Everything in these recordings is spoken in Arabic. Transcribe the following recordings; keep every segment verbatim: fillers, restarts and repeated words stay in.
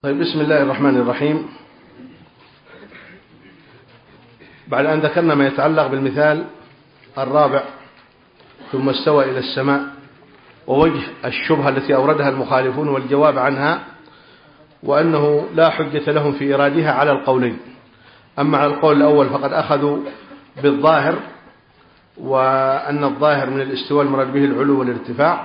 طيب، بسم الله الرحمن الرحيم. بعد أن ذكرنا ما يتعلق بالمثال الرابع ثم استوى إلى السماء ووجه الشبهة التي أوردها المخالفون والجواب عنها، وأنه لا حجة لهم في إرادها على القولين. أما على القول الأول فقد أخذوا بالظاهر، وأن الظاهر من الاستواء المراد به العلو والارتفاع،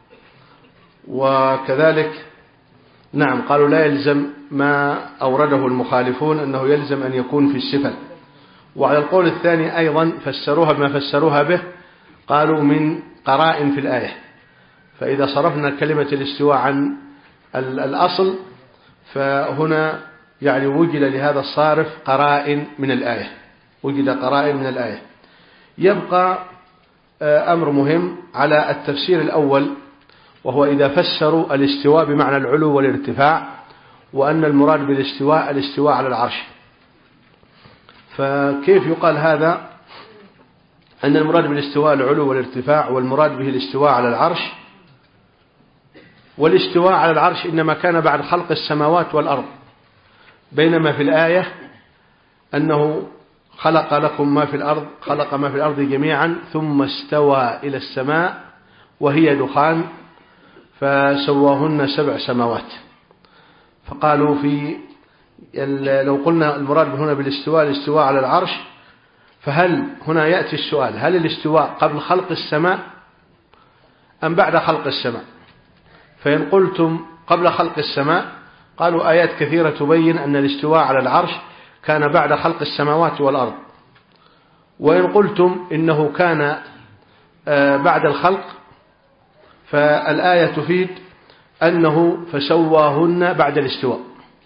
وكذلك نعم قالوا لا يلزم ما أورده المخالفون أنه يلزم أن يكون في الصفة. وعلى القول الثاني أيضا فسروها بما فسروها به، قالوا من قرائن في الآية. فإذا صرفنا كلمة الاستواء عن الأصل فهنا يعني وجد لهذا الصارف قرائن من الآية، وجد قرائن من الآية. يبقى أمر مهم على التفسير الأول، وهو إذا فسروا الاستواء بمعنى العلو والارتفاع، وأن المراد بالاستواء الاستواء على العرش. فكيف يقال هذا أن المراد بالاستواء العلو والارتفاع، والمراد به الاستواء على العرش؟ والاستواء على العرش إنما كان بعد خلق السماوات والأرض، بينما في الآية أنه خلق لكم ما في الأرض خلق ما في الأرض جميعا ثم استوى إلى السماء وهي دخان فسواهن سبع سماوات. فقالوا في لو قلنا المراد هنا بالاستواء الاستواء على العرش، فهل هنا يأتي السؤال: هل الاستواء قبل خلق السماء أم بعد خلق السماء؟ فإن قلتم قبل خلق السماء، قالوا آيات كثيرة تبين أن الاستواء على العرش كان بعد خلق السماوات والأرض. وإن قلتم إنه كان بعد الخلق، فالآية تفيد أنه فسواهن بعد الاستواء.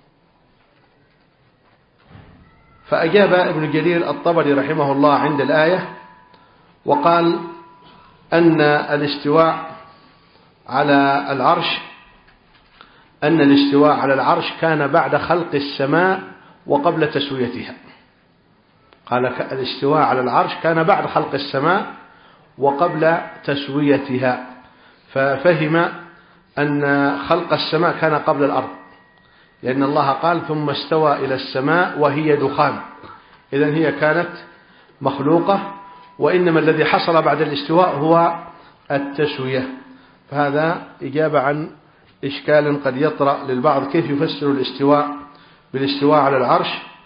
فأجاب ابن جرير الطبري رحمه الله عند الآية وقال أن الاستواء على العرش أن الاستواء على العرش كان بعد خلق السماء وقبل تسويتها. قال الاستواء على العرش كان بعد خلق السماء وقبل تسويتها، ففهم أن خلق السماء كان قبل الأرض، لأن الله قال ثم استوى إلى السماء وهي دخان، إذن هي كانت مخلوقة، وإنما الذي حصل بعد الاستواء هو التسوية. فهذا إجابة عن إشكال قد يطرأ للبعض كيف يفسر الاستواء بالاستواء على العرش.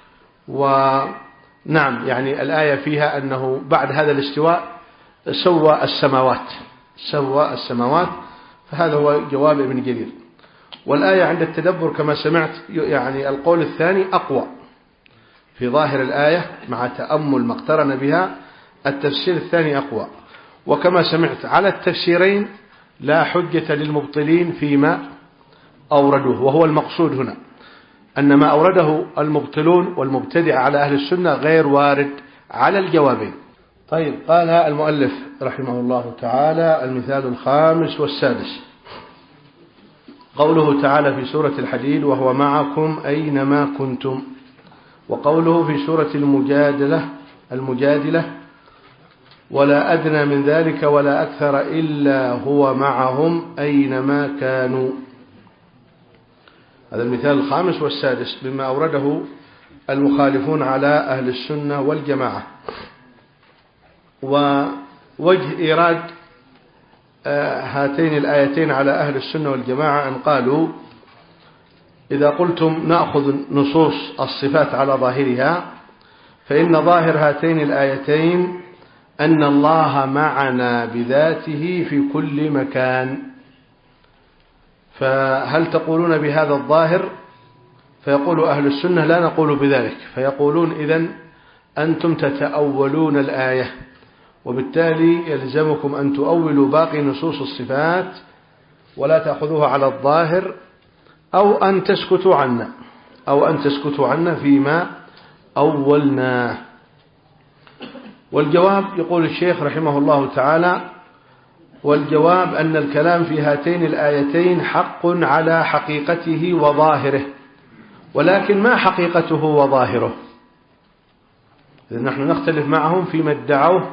ونعم يعني الآية فيها أنه بعد هذا الاستواء سوى السماوات سوى السماوات فهذا هو جواب ابن جرير. والآية عند التدبر كما سمعت يعني القول الثاني أقوى في ظاهر الآية، مع تأمل ما اقترن بها التفسير الثاني أقوى. وكما سمعت على التفسيرين لا حجة للمبطلين فيما أوردوه، وهو المقصود هنا أن ما أورده المبطلون والمبتدع على أهل السنة غير وارد على الجوابين. طيب، قال المؤلف رحمه الله تعالى: المثال الخامس والسادس قوله تعالى في سورة الحديد: وهو معكم أينما كنتم. وقوله في سورة المجادلة المجادلة: ولا أدنى من ذلك ولا أكثر إلا هو معهم أينما كانوا. هذا المثال الخامس والسادس مما أورده المخالفون على أهل السنة والجماعة. ووجه إيراد هاتين الآيتين على أهل السنة والجماعة أن قالوا: إذا قلتم نأخذ نصوص الصفات على ظاهرها، فإن ظاهر هاتين الآيتين أن الله معنا بذاته في كل مكان. فهل تقولون بهذا الظاهر؟ فيقول أهل السنة: لا نقول بذلك. فيقولون: إذن أنتم تتأولون الآية، وبالتالي يلزمكم أن تؤولوا باقي نصوص الصفات ولا تأخذوها على الظاهر، أو أن تسكتوا عنا أو أن تسكتوا عنا فيما أولناه. والجواب يقول الشيخ رحمه الله تعالى: والجواب أن الكلام في هاتين الآيتين حق على حقيقته وظاهره، ولكن ما حقيقته وظاهره؟ إذن نحن نختلف معهم فيما ادعوه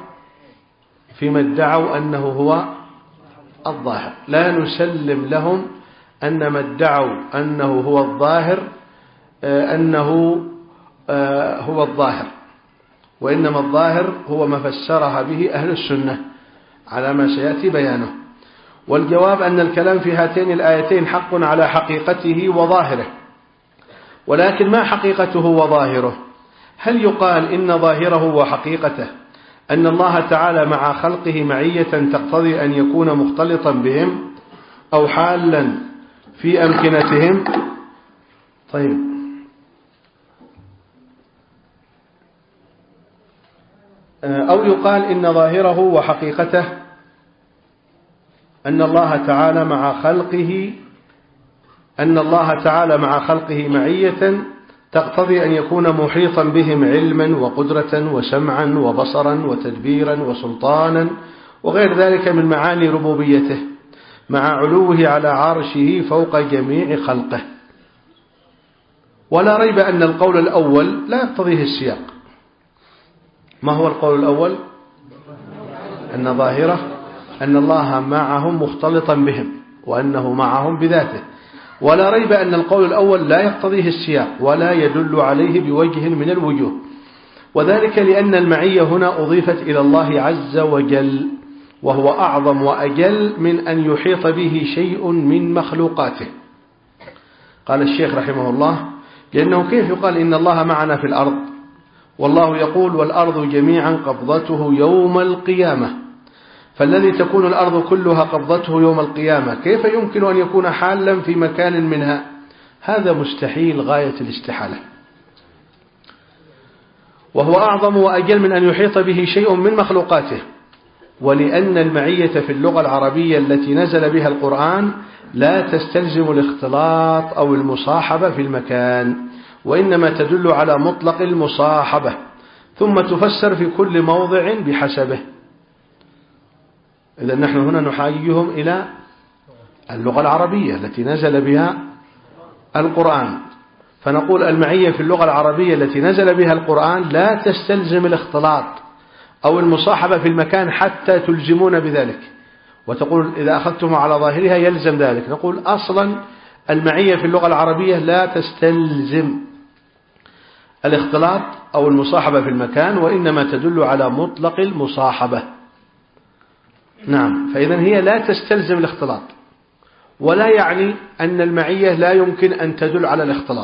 فيما ادعوا أنه هو الظاهر. لا نسلم لهم أن ما ادعوا أنه هو الظاهر أنه هو الظاهر، وإنما الظاهر هو ما فسرها به أهل السنة على ما سيأتي بيانه. والجواب أن الكلام في هاتين الآيتين حق على حقيقته وظاهره، ولكن ما حقيقته وظاهره؟ هل يقال إن ظاهره وحقيقته أن الله تعالى مع خلقه معية تقتضي أن يكون مختلطا بهم أو حالا في أمكنتهم؟ طيب، أو يقال إن ظاهره وحقيقته أن الله تعالى مع خلقه أن الله تعالى مع خلقه معية تقتضي أن يكون محيطا بهم علما وقدرة وسمعا وبصرا وتدبيرا وسلطانا وغير ذلك من معاني ربوبيته، مع علوه على عرشه فوق جميع خلقه. ولا ريب أن القول الأول لا يقتضيه السياق. ما هو القول الأول؟ أن ظاهره أن الله معهم مختلطا بهم وأنه معهم بذاته. ولا ريب أن القول الأول لا يقتضيه السياق ولا يدل عليه بوجه من الوجوه، وذلك لأن المعية هنا أضيفت إلى الله عز وجل، وهو أعظم وأجل من أن يحيط به شيء من مخلوقاته. قال الشيخ رحمه الله: لأنه كيف يقال إن الله معنا في الأرض والله يقول والأرض جميعا قبضته يوم القيامة، فالذي تكون الأرض كلها قبضته يوم القيامة كيف يمكن أن يكون حالا في مكان منها؟ هذا مستحيل غاية الاستحالة، وهو أعظم وأجل من أن يحيط به شيء من مخلوقاته. ولأن المعية في اللغة العربية التي نزل بها القرآن لا تستلزم الاختلاط أو المصاحبة في المكان، وإنما تدل على مطلق المصاحبة، ثم تفسر في كل موضع بحسبه. إذا نحن هنا نحاجيهم إلى اللغة العربية التي نزل بها القرآن، فنقول المعية في اللغة العربية التي نزل بها القرآن لا تستلزم الاختلاط أو المصاحبة في المكان حتى تلزمون بذلك، وتقول إذا أخذتم على ظاهرها يلزم ذلك. نقول أصلا المعية في اللغة العربية لا تستلزم الاختلاط أو المصاحبة في المكان، وإنما تدل على مطلق المصاحبة. نعم، فإذا هي لا تستلزم الاختلاط، ولا يعني أن المعية لا يمكن أن تدل على الاختلاط.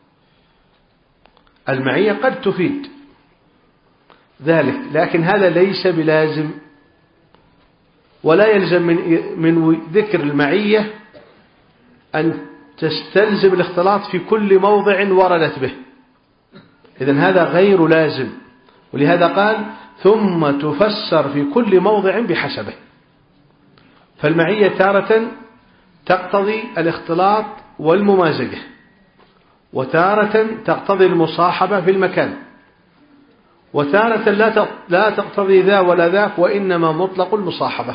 المعية قد تفيد ذلك، لكن هذا ليس بلازم، ولا يلزم من من ذكر المعية أن تستلزم الاختلاط في كل موضع وردت به. إذن هذا غير لازم، ولهذا قال ثم تفسر في كل موضع بحسبه. فالمعية تارة تقتضي الاختلاط والممازجة، وتارة تقتضي المصاحبة في المكان، وتارة لا تقتضي ذا ولا ذاك، وإنما مطلق المصاحبة.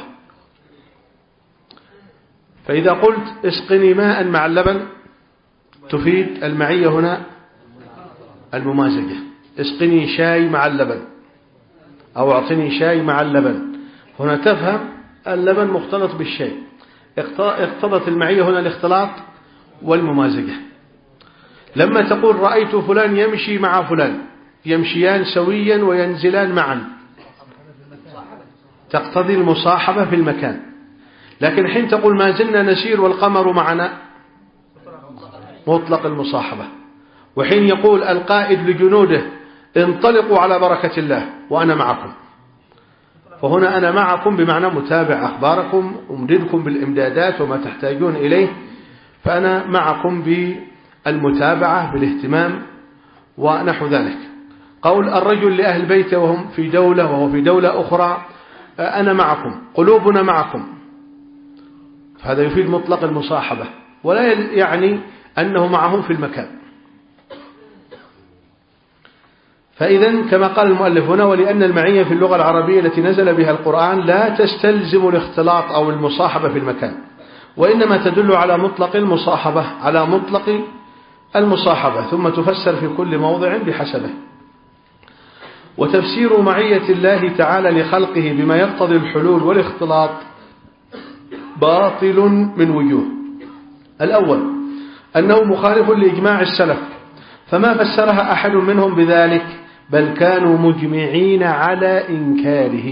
فإذا قلت اسقني ماء مع اللبن تفيد المعية هنا الممازجة. اسقني شاي مع اللبن أو اعطني شاي مع اللبن، هنا تفهم اللبن مختلط بالشاي، اقتضت المعية هنا الاختلاط والممازجة. لما تقول رأيت فلان يمشي مع فلان، يمشيان سويا وينزلان معا، تقتضي المصاحبة في المكان. لكن حين تقول ما زلنا نسير والقمر معنا، مطلق المصاحبة. وحين يقول القائد لجنوده انطلقوا على بركة الله وأنا معكم، فهنا أنا معكم بمعنى متابع أخباركم، أمددكم بالإمدادات وما تحتاجون إليه، فأنا معكم بالمتابعة بالاهتمام ونحو ذلك. قول الرجل لأهل بيته وهم في دولة وهو في دولة أخرى أنا معكم، قلوبنا معكم، فهذا يفيد مطلق المصاحبة، ولا يعني أنه معهم في المكان. فإذا كما قال المؤلف هنا: ولأن المعية في اللغة العربية التي نزل بها القرآن لا تستلزم الاختلاط أو المصاحبة في المكان، وإنما تدل على مطلق المصاحبة على مطلق المصاحبة، ثم تفسر في كل موضع بحسبه. وتفسير معية الله تعالى لخلقه بما يقتضي الحلول والاختلاط باطل من وجوه. الأول أنه مخالف لإجماع السلف، فما فسرها أحد منهم بذلك، بل كانوا مجمعين على إنكاره.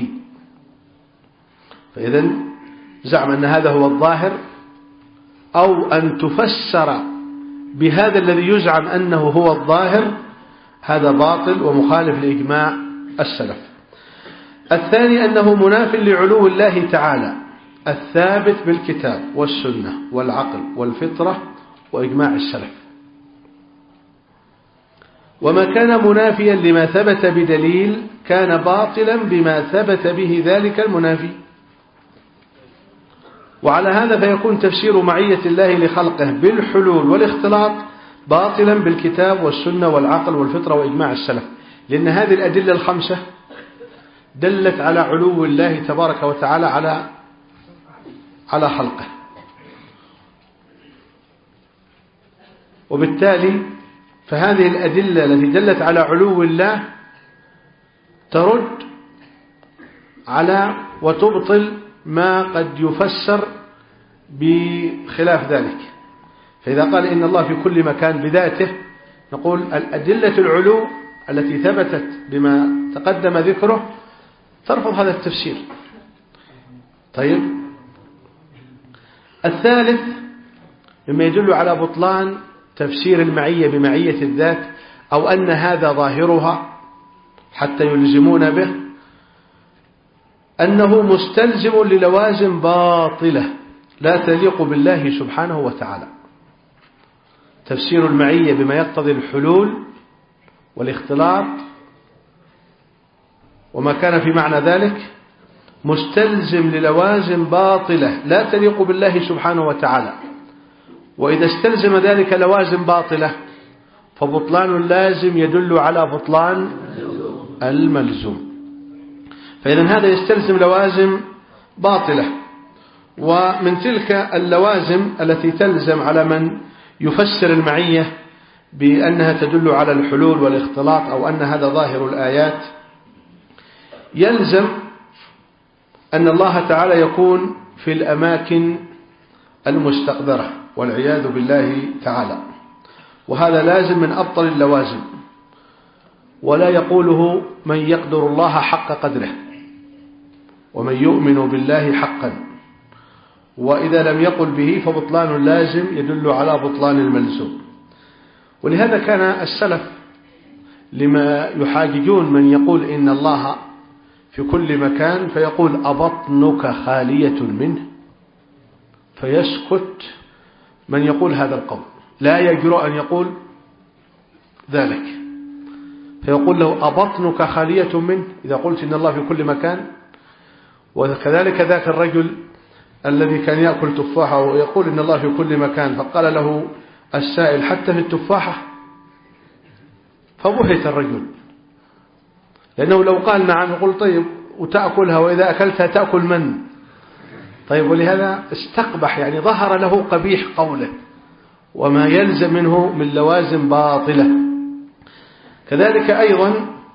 فإذا زعم أن هذا هو الظاهر، أو أن تفسر بهذا الذي يزعم أنه هو الظاهر، هذا باطل ومخالف لإجماع السلف. الثاني أنه مناف لعلو الله تعالى الثابت بالكتاب والسنة والعقل والفطرة وإجماع السلف. وما كان منافيا لما ثبت بدليل كان باطلا بما ثبت به ذلك المنافي. وعلى هذا فيكون تفسير معية الله لخلقه بالحلول والاختلاط باطلا بالكتاب والسنة والعقل والفطرة وإجماع السلف، لأن هذه الأدلة الخمسة دلت على علو الله تبارك وتعالى على على خلقه، وبالتالي فهذه الأدلة التي دلت على علو الله ترد على وتبطل ما قد يفسر بخلاف ذلك. فإذا قال إن الله في كل مكان بذاته، نقول الأدلة العلو التي ثبتت بما تقدم ذكره ترفض هذا التفسير. طيب، الثالث مما يدل على بطلان تفسير المعية بمعية الذات، أو أن هذا ظاهرها حتى يلزمون به، أنه مستلزم للوازم باطلة لا تليق بالله سبحانه وتعالى. تفسير المعية بما يقتضي الحلول والاختلاط وما كان في معنى ذلك مستلزم للوازم باطلة لا تليق بالله سبحانه وتعالى. وإذا استلزم ذلك لوازم باطلة فبطلان اللازم يدل على بطلان الملزوم. فإذا هذا يستلزم لوازم باطلة. ومن تلك اللوازم التي تلزم على من يفسر المعية بأنها تدل على الحلول والاختلاط، أو أن هذا ظاهر الآيات، يلزم أن الله تعالى يكون في الأماكن المستقدرة والعياذ بالله تعالى، وهذا لازم من أبطل اللوازم، ولا يقوله من يقدر الله حق قدره ومن يؤمن بالله حقا. وإذا لم يقل به فبطلان اللازم يدل على بطلان الملزوم. ولهذا كان السلف لما يحاججون من يقول إن الله في كل مكان فيقول أبطنك خالية منه، فيسكت من يقول هذا القول، لا يجرؤ أن يقول ذلك، فيقول له أبطنك خالية منه إذا قلت إن الله في كل مكان. وكذلك ذاك الرجل الذي كان يأكل تفاحة ويقول إن الله في كل مكان، فقال له السائل حتى في التفاحة؟ فبهت الرجل، لأنه لو قال نعم يقول طيب وتأكلها، وإذا أكلتها تأكل من؟ طيب، ولهذا استقبح، يعني ظهر له قبيح قوله وما يلزم منه من لوازم باطلة. كذلك أيضا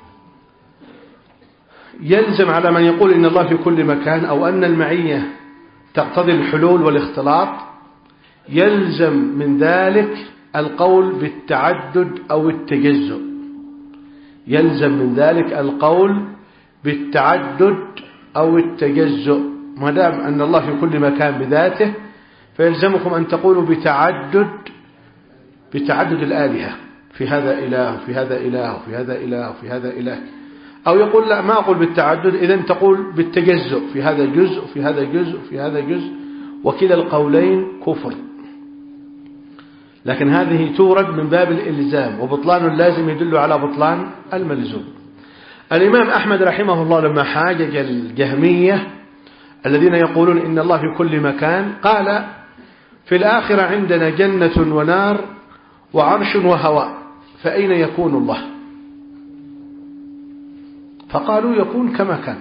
يلزم على من يقول إن الله في كل مكان أو أن المعية تقتضي الحلول والاختلاط، يلزم من ذلك القول بالتعدد أو التجزؤ. يلزم من ذلك القول بالتعدد أو التجزؤ. ما دام أن الله في كل مكان بذاته فيلزمكم أن تقولوا بتعدد بتعدد الآلهة، في هذا إله وفي هذا إله وفي هذا إله وفي هذا إله. أو يقول لا، ما أقول بالتعدد، إذن تقول بالتجزؤ، في هذا جزء وفي هذا جزء وفي هذا جزء، وكلا القولين كفر. لكن هذه تورد من باب الإلزام، وبطلان اللازم يدل على بطلان الملزوم. الإمام أحمد رحمه الله لما حاجج الجهمية الذين يقولون إن الله في كل مكان، قال في الآخرة عندنا جنة ونار وعرش وهواء، فأين يكون الله؟ فقالوا يكون كما كان،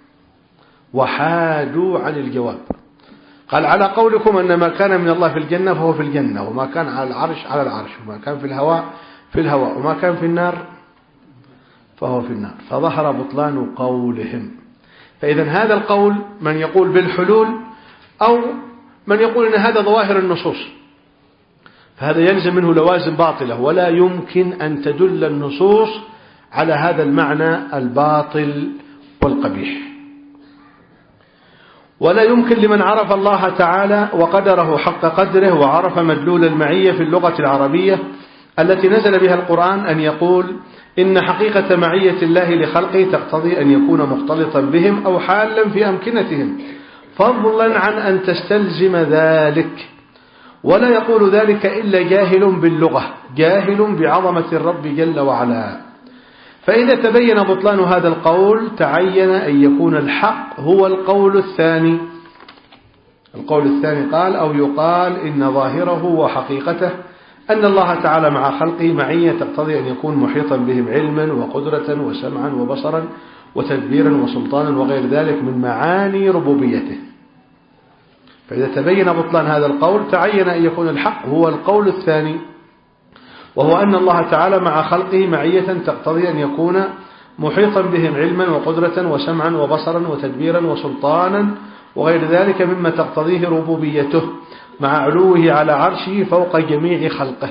وحادوا عن الجواب. قال على قولكم أن ما كان من الله في الجنة فهو في الجنة، وما كان على العرش على العرش، وما كان في الهواء في الهواء، وما كان في النار فهو في النار. فظهر بطلان قولهم. فإذا هذا القول من يقول بالحلول، أو من يقول أن هذا ظواهر النصوص، هذا يلزم منه لوازم باطلة، ولا يمكن أن تدل النصوص على هذا المعنى الباطل والقبيح. ولا يمكن لمن عرف الله تعالى وقدره حق قدره وعرف مدلول المعية في اللغة العربية التي نزل بها القرآن أن يقول إن حقيقة معية الله لخلقه تقتضي أن يكون مختلطا بهم أو حالا في أمكنتهم، فضلا عن أن تستلزم ذلك. ولا يقول ذلك إلا جاهل باللغة، جاهل بعظمة الرب جل وعلا. فإذا تبين بطلان هذا القول تعين أن يكون الحق هو القول الثاني. القول الثاني قال أو يقال إن ظاهره وحقيقته أن الله تعالى مع خلقه معية تقتضي أن يكون محيطا بهم علما وقدرة وسمعا وبصرا وتدبيرا وسلطانا وغير ذلك من معاني ربوبيته. فإذا تبين بطلان هذا القول تعين أن يكون الحق هو القول الثاني، وهو أن الله تعالى مع خلقه معية تقتضي أن يكون محيطا بهم علما وقدرة وسمعا وبصرا وتدبيرا وسلطانا وغير ذلك مما تقتضيه ربوبيته مع علوه على عرشه فوق جميع خلقه.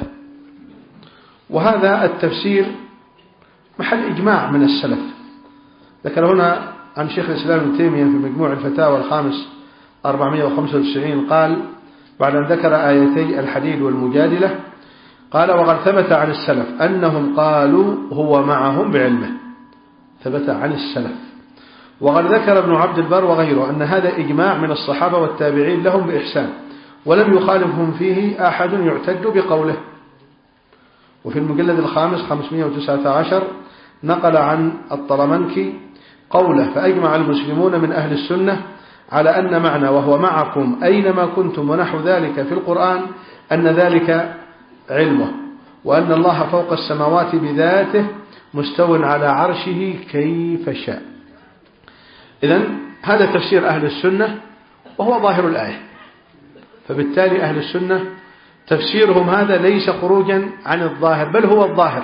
وهذا التفسير محل إجماع من السلف. ذكر هنا عن شيخ الإسلام ابن تيمية في مجموع الفتاوى الخامس أربعمائة وخمسة وتسعين قال بعد أن ذكر آيتي الحديد والمجادلة قال وقد ثبت عن السلف أنهم قالوا هو معهم بعلمه، ثبت عن السلف. وقد ذكر ابن عبد البر وغيره أن هذا إجماع من الصحابة والتابعين لهم بإحسان، ولم يخالفهم فيه أحد يعتد بقوله. وفي المجلد الخامس خمسمائة وتسعة عشر نقل عن الطلمنكي قوله فأجمع المسلمون من أهل السنة على أن معنى وهو معكم أينما كنتم ونحو ذلك في القرآن أن ذلك علمه، وأن الله فوق السماوات بذاته مستو على عرشه كيف شاء. إذن هذا تفسير أهل السنة وهو ظاهر الآية. فبالتالي أهل السنة تفسيرهم هذا ليس خروجا عن الظاهر بل هو الظاهر،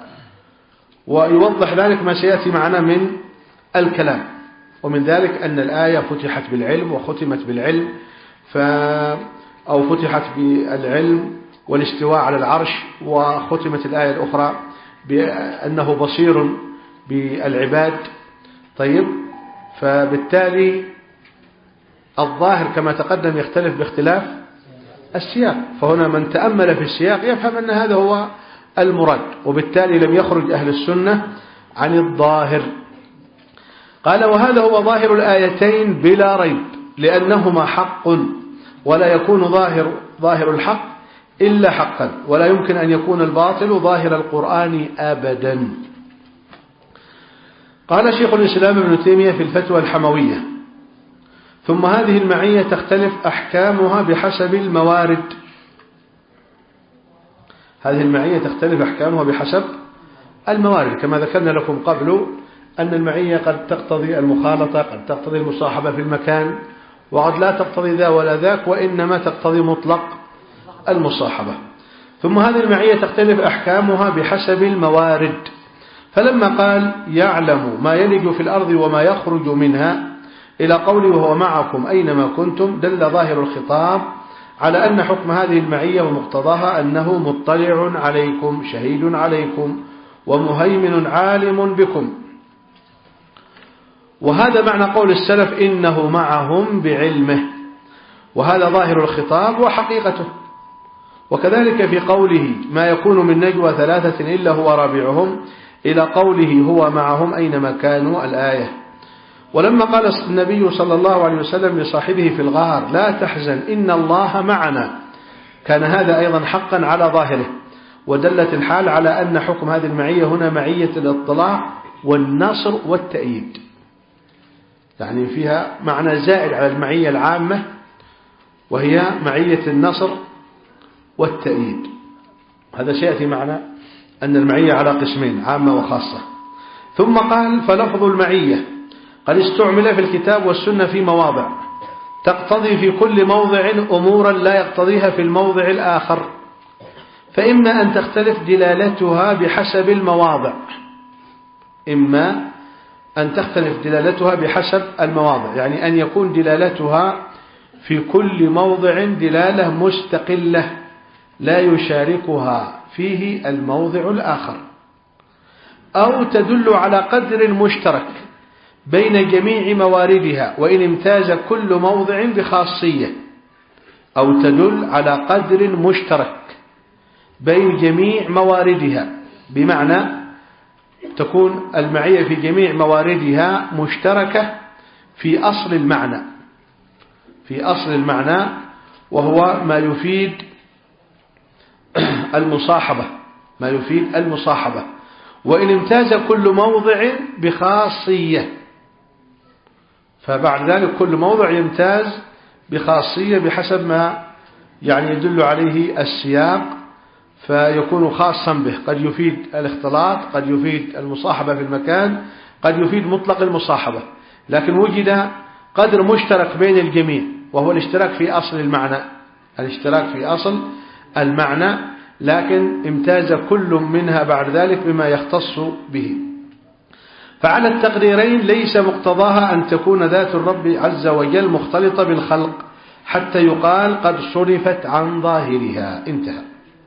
ويوضح ذلك ما سيأتي معنا من الكلام. ومن ذلك أن الآية فتحت بالعلم وختمت بالعلم ف أو فتحت بالعلم والاستواء على العرش، وختمت الآية الأخرى بأنه بصير بالعباد. طيب، فبالتالي الظاهر كما تقدم يختلف باختلاف السياق، فهنا من تأمل في السياق يفهم أن هذا هو المراد، وبالتالي لم يخرج أهل السنة عن الظاهر. قال وهذا هو ظاهر الآيتين بلا ريب، لأنهما حق، ولا يكون ظاهر ظاهر الحق إلا حقا، ولا يمكن أن يكون الباطل ظاهر القرآن أبدا. قال شيخ الإسلام ابن تيمية في الفتوى الحموية ثم هذه المعية تختلف أحكامها بحسب الموارد. هذه المعية تختلف أحكامها بحسب الموارد، كما ذكرنا لكم قبل أن المعية قد تقتضي المخالطة، قد تقتضي المصاحبة في المكان، وقد لا تقتضي ذا ولا ذاك، وإنما تقتضي مطلق المصاحبة. ثم هذه المعية تختلف أحكامها بحسب الموارد. فلما قال يعلم ما يلج في الأرض وما يخرج منها إلى قوله وهو معكم أينما كنتم، دل ظاهر الخطاب على أن حكم هذه المعية ومقتضاها أنه مطلع عليكم شهيد عليكم ومهيمن عالم بكم. وهذا معنى قول السلف إنه معهم بعلمه، وهذا ظاهر الخطاب وحقيقته. وكذلك في قوله ما يكون من نجوى ثلاثة إلا هو رابعهم إلى قوله هو معهم أينما كانوا الآية. ولما قال النبي صلى الله عليه وسلم لصاحبه في الغار لا تحزن إن الله معنا، كان هذا أيضا حقا على ظاهره، ودلت الحال على أن حكم هذه المعية هنا معية الاطلاع والنصر والتأييد، يعني فيها معنى زائد على المعية العامة وهي معية النصر والتأييد. هذا سيأتي معنا أن المعية على قسمين عامة وخاصة. ثم قال فلفظ المعية قد استعمل في الكتاب والسنة في مواضع تقتضي في كل موضع أمورا لا يقتضيها في الموضع الآخر، فإما أن تختلف دلالتها بحسب المواضع إما أن تختلف دلالتها بحسب المواضع، يعني أن يكون دلالتها في كل موضع دلالة مستقلة لا يشاركها فيه الموضع الآخر، أو تدل على قدر مشترك بين جميع مواردها وإن امتاز كل موضع بخاصية، أو تدل على قدر مشترك بين جميع مواردها، بمعنى تكون المعية في جميع مواردها مشتركة في أصل المعنى، في أصل المعنى وهو ما يفيد المصاحبة، ما يفيد المصاحبة، وإن امتاز كل موضع بخاصية، فبعد ذلك كل موضع يمتاز بخاصية بحسب ما يعني يدل عليه السياق، فيكون خاصا به، قد يفيد الاختلاط، قد يفيد المصاحبة في المكان، قد يفيد مطلق المصاحبة، لكن وجد قدر مشترك بين الجميع وهو الاشتراك في أصل المعنى، الاشتراك في أصل المعنى، لكن امتاز كل منها بعد ذلك بما يختص به. فعلى التقديرين ليس مقتضاها أن تكون ذات الرب عز وجل مختلطة بالخلق حتى يقال قد صرفت عن ظاهرها، انتهى.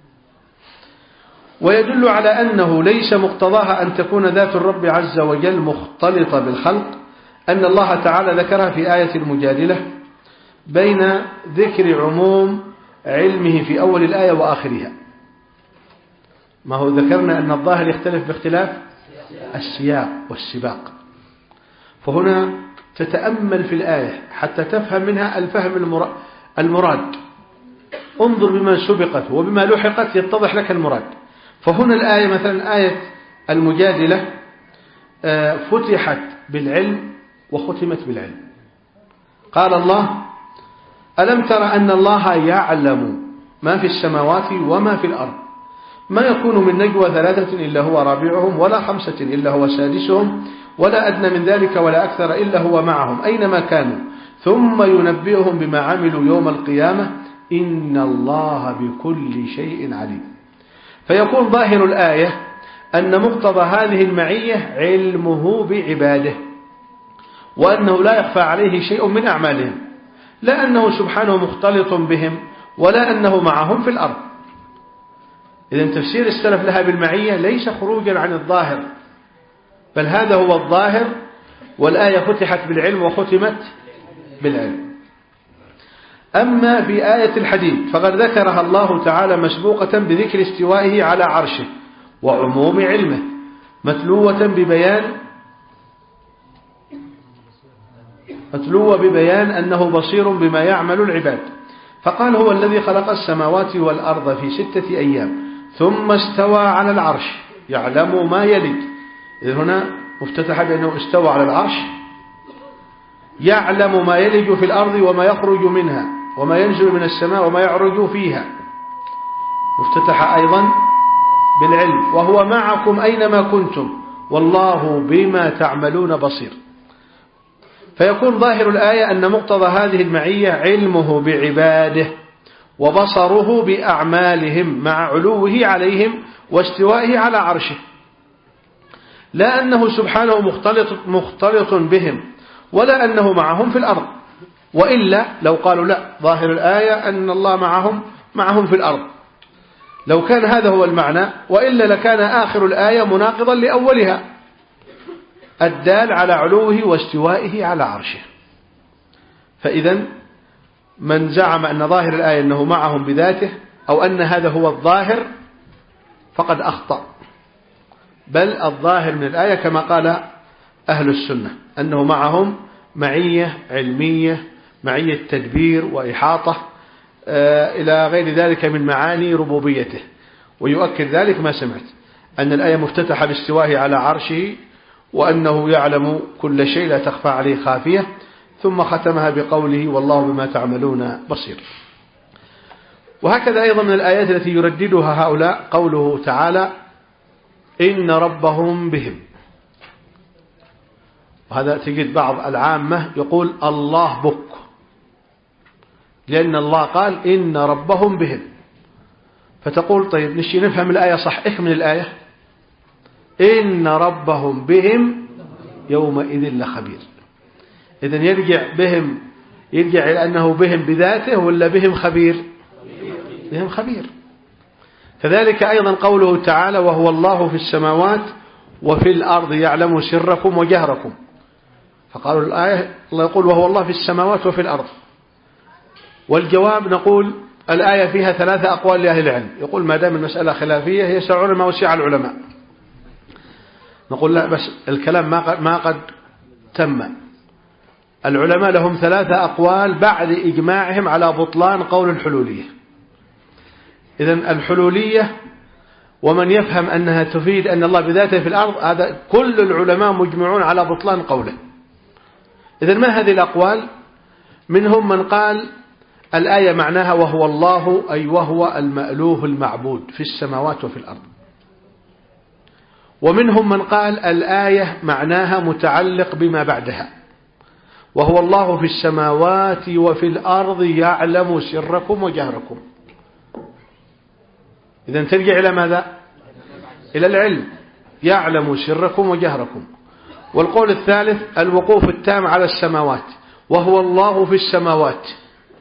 ويدل على أنه ليس مقتضاها أن تكون ذات الرب عز وجل مختلطة بالخلق أن الله تعالى ذكرها في آية المجادلة بين ذكر عموم علمه في أول الآية وآخرها. ما هو ذكرنا أن الظاهر يختلف باختلاف السياق والسباق، فهنا تتأمل في الآية حتى تفهم منها الفهم المراد، انظر بما سبقت وبما لحقت يتضح لك المراد. فهنا الآية مثلا آية المجادلة فتحت بالعلم وختمت بالعلم. قال الله: ألم تر أن الله يعلم ما في السماوات وما في الأرض، ما يكون من نجوى ثلاثة إلا هو رابعهم ولا خمسة إلا هو سادسهم ولا أدنى من ذلك ولا أكثر إلا هو معهم أينما كانوا ثم ينبئهم بما عملوا يوم القيامة إن الله بكل شيء عليم. فيكون ظاهر الآية أن مقتضى هذه المعية علمه بعباده، وأنه لا يخفى عليه شيء من أعمالهم، لا أنه سبحانه مختلط بهم ولا أنه معهم في الأرض. إذن تفسير السلف لها بالمعية ليس خروجا عن الظاهر، بل هذا هو الظاهر، والآية فتحت بالعلم وختمت بالعلم. أما في آية الحديد فقد ذكرها الله تعالى مسبوقة بذكر استوائه على عرشه وعموم علمه، متلوة ببيان متلوة ببيان أنه بصير بما يعمل العباد، فقال: هو الذي خلق السماوات والأرض في ستة أيام ثم استوى على العرش يعلم ما يلج. إذن هنا مفتتح بأنه استوى على العرش، يعلم ما يلج في الأرض وما يخرج منها وما ينزل من السماء وما يعرج فيها، مفتتح أيضا بالعلم، وهو معكم أينما كنتم والله بما تعملون بصير. فيكون ظاهر الآية أن مقتضى هذه المعية علمه بعباده وبصره بأعمالهم مع علوه عليهم واستوائه على عرشه، لا أنه سبحانه مختلط, مختلط بهم ولا أنه معهم في الأرض، وإلا لو قالوا لا، ظاهر الآية أن الله معهم معهم في الأرض، لو كان هذا هو المعنى، وإلا لكان آخر الآية مناقضا لأولها الدال على علوه واستوائه على عرشه. فإذا من زعم أن ظاهر الآية أنه معهم بذاته أو أن هذا هو الظاهر فقد أخطأ، بل الظاهر من الآية كما قال أهل السنة أنه معهم معية علمية، معية تدبير وإحاطة إلى غير ذلك من معاني ربوبيته. ويؤكد ذلك ما سمعت أن الآية مفتتحة باستوائه على عرشه وأنه يعلم كل شيء لا تخفى عليه خافية، ثم ختمها بقوله والله بما تعملون بصير. وهكذا أيضا من الآيات التي يرددها هؤلاء قوله تعالى إن ربهم بهم، وهذا تجد بعض العامة يقول الله بك، لأن الله قال إن ربهم بهم، فتقول طيب نشي نفهم الآية صح، اكمل الآية إن ربهم بهم يومئذ لخبير. إذن يرجع بهم يرجع إلى أنه بهم بذاته ولا بهم خبير؟ بهم خبير، كذلك أيضا قوله تعالى وهو الله في السماوات وفي الأرض يعلم سركم وجهركم. فقالوا الآية الله يقول وهو الله في السماوات وفي الأرض. والجواب نقول الآية فيها ثلاثة أقوال لأهل العلم. يقول ما دام المسألة خلافية يسعون ما وسع العلماء. نقول لا، بس الكلام ما قد, ما قد تم. العلماء لهم ثلاثة أقوال بعد إجماعهم على بطلان قول الحلولية. إذن الحلولية ومن يفهم أنها تفيد أن الله بذاته في الأرض، هذا كل العلماء مجمعون على بطلان قوله. إذن ما هذه الأقوال؟ منهم من قال الآية معناها وهو الله، أي وهو المألوه المعبود في السماوات وفي الأرض. ومنهم من قال الآية معناها متعلق بما بعدها، وهو الله في السماوات وفي الأرض يعلم سركم وجهركم. إذن ترجع إلى ماذا؟ إلى العلم، يعلم سركم وجهركم. والقول الثالث الوقوف التام على السماوات، وهو الله في السماوات،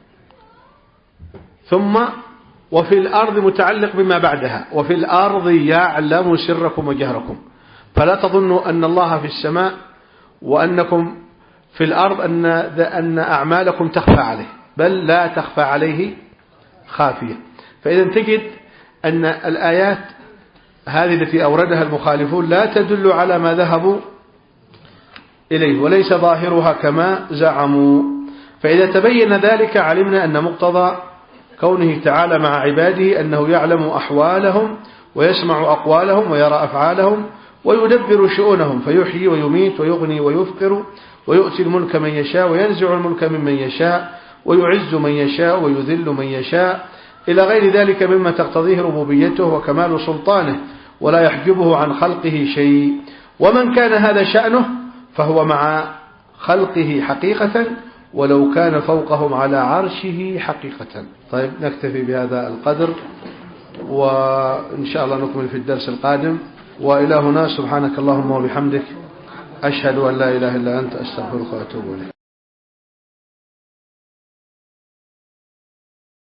ثم وفي الأرض متعلق بما بعدها، وفي الأرض يعلم سركم وجهركم. فلا تظنوا أن الله في السماء وأنكم في الأرض أن أن أعمالكم تخفى عليه، بل لا تخفى عليه خافية. فإذا تجد أن الآيات هذه التي أوردها المخالفون لا تدل على ما ذهبوا إليه، وليس ظاهرها كما زعموا. فإذا تبين ذلك علمنا أن مقتضى كونه تعالى مع عباده أنه يعلم أحوالهم ويسمع أقوالهم ويرى أفعالهم ويدبر شؤونهم، فيحيي ويميت ويغني ويفقر ويؤتي الملك من يشاء وينزع الملك ممن يشاء ويعز من يشاء ويذل من يشاء إلى غير ذلك مما تقتضيه ربوبيته وكمال سلطانه، ولا يحجبه عن خلقه شيء. ومن كان هذا شأنه فهو مع خلقه حقيقة ولو كان فوقهم على عرشه حقيقة. طيب نكتفي بهذا القدر، وإن شاء الله نكمل في الدرس القادم. وإلى هنا سبحانك اللهم وبحمدك أشهد أن لا إله إلا أنت أستغفرك وأتوب إليك.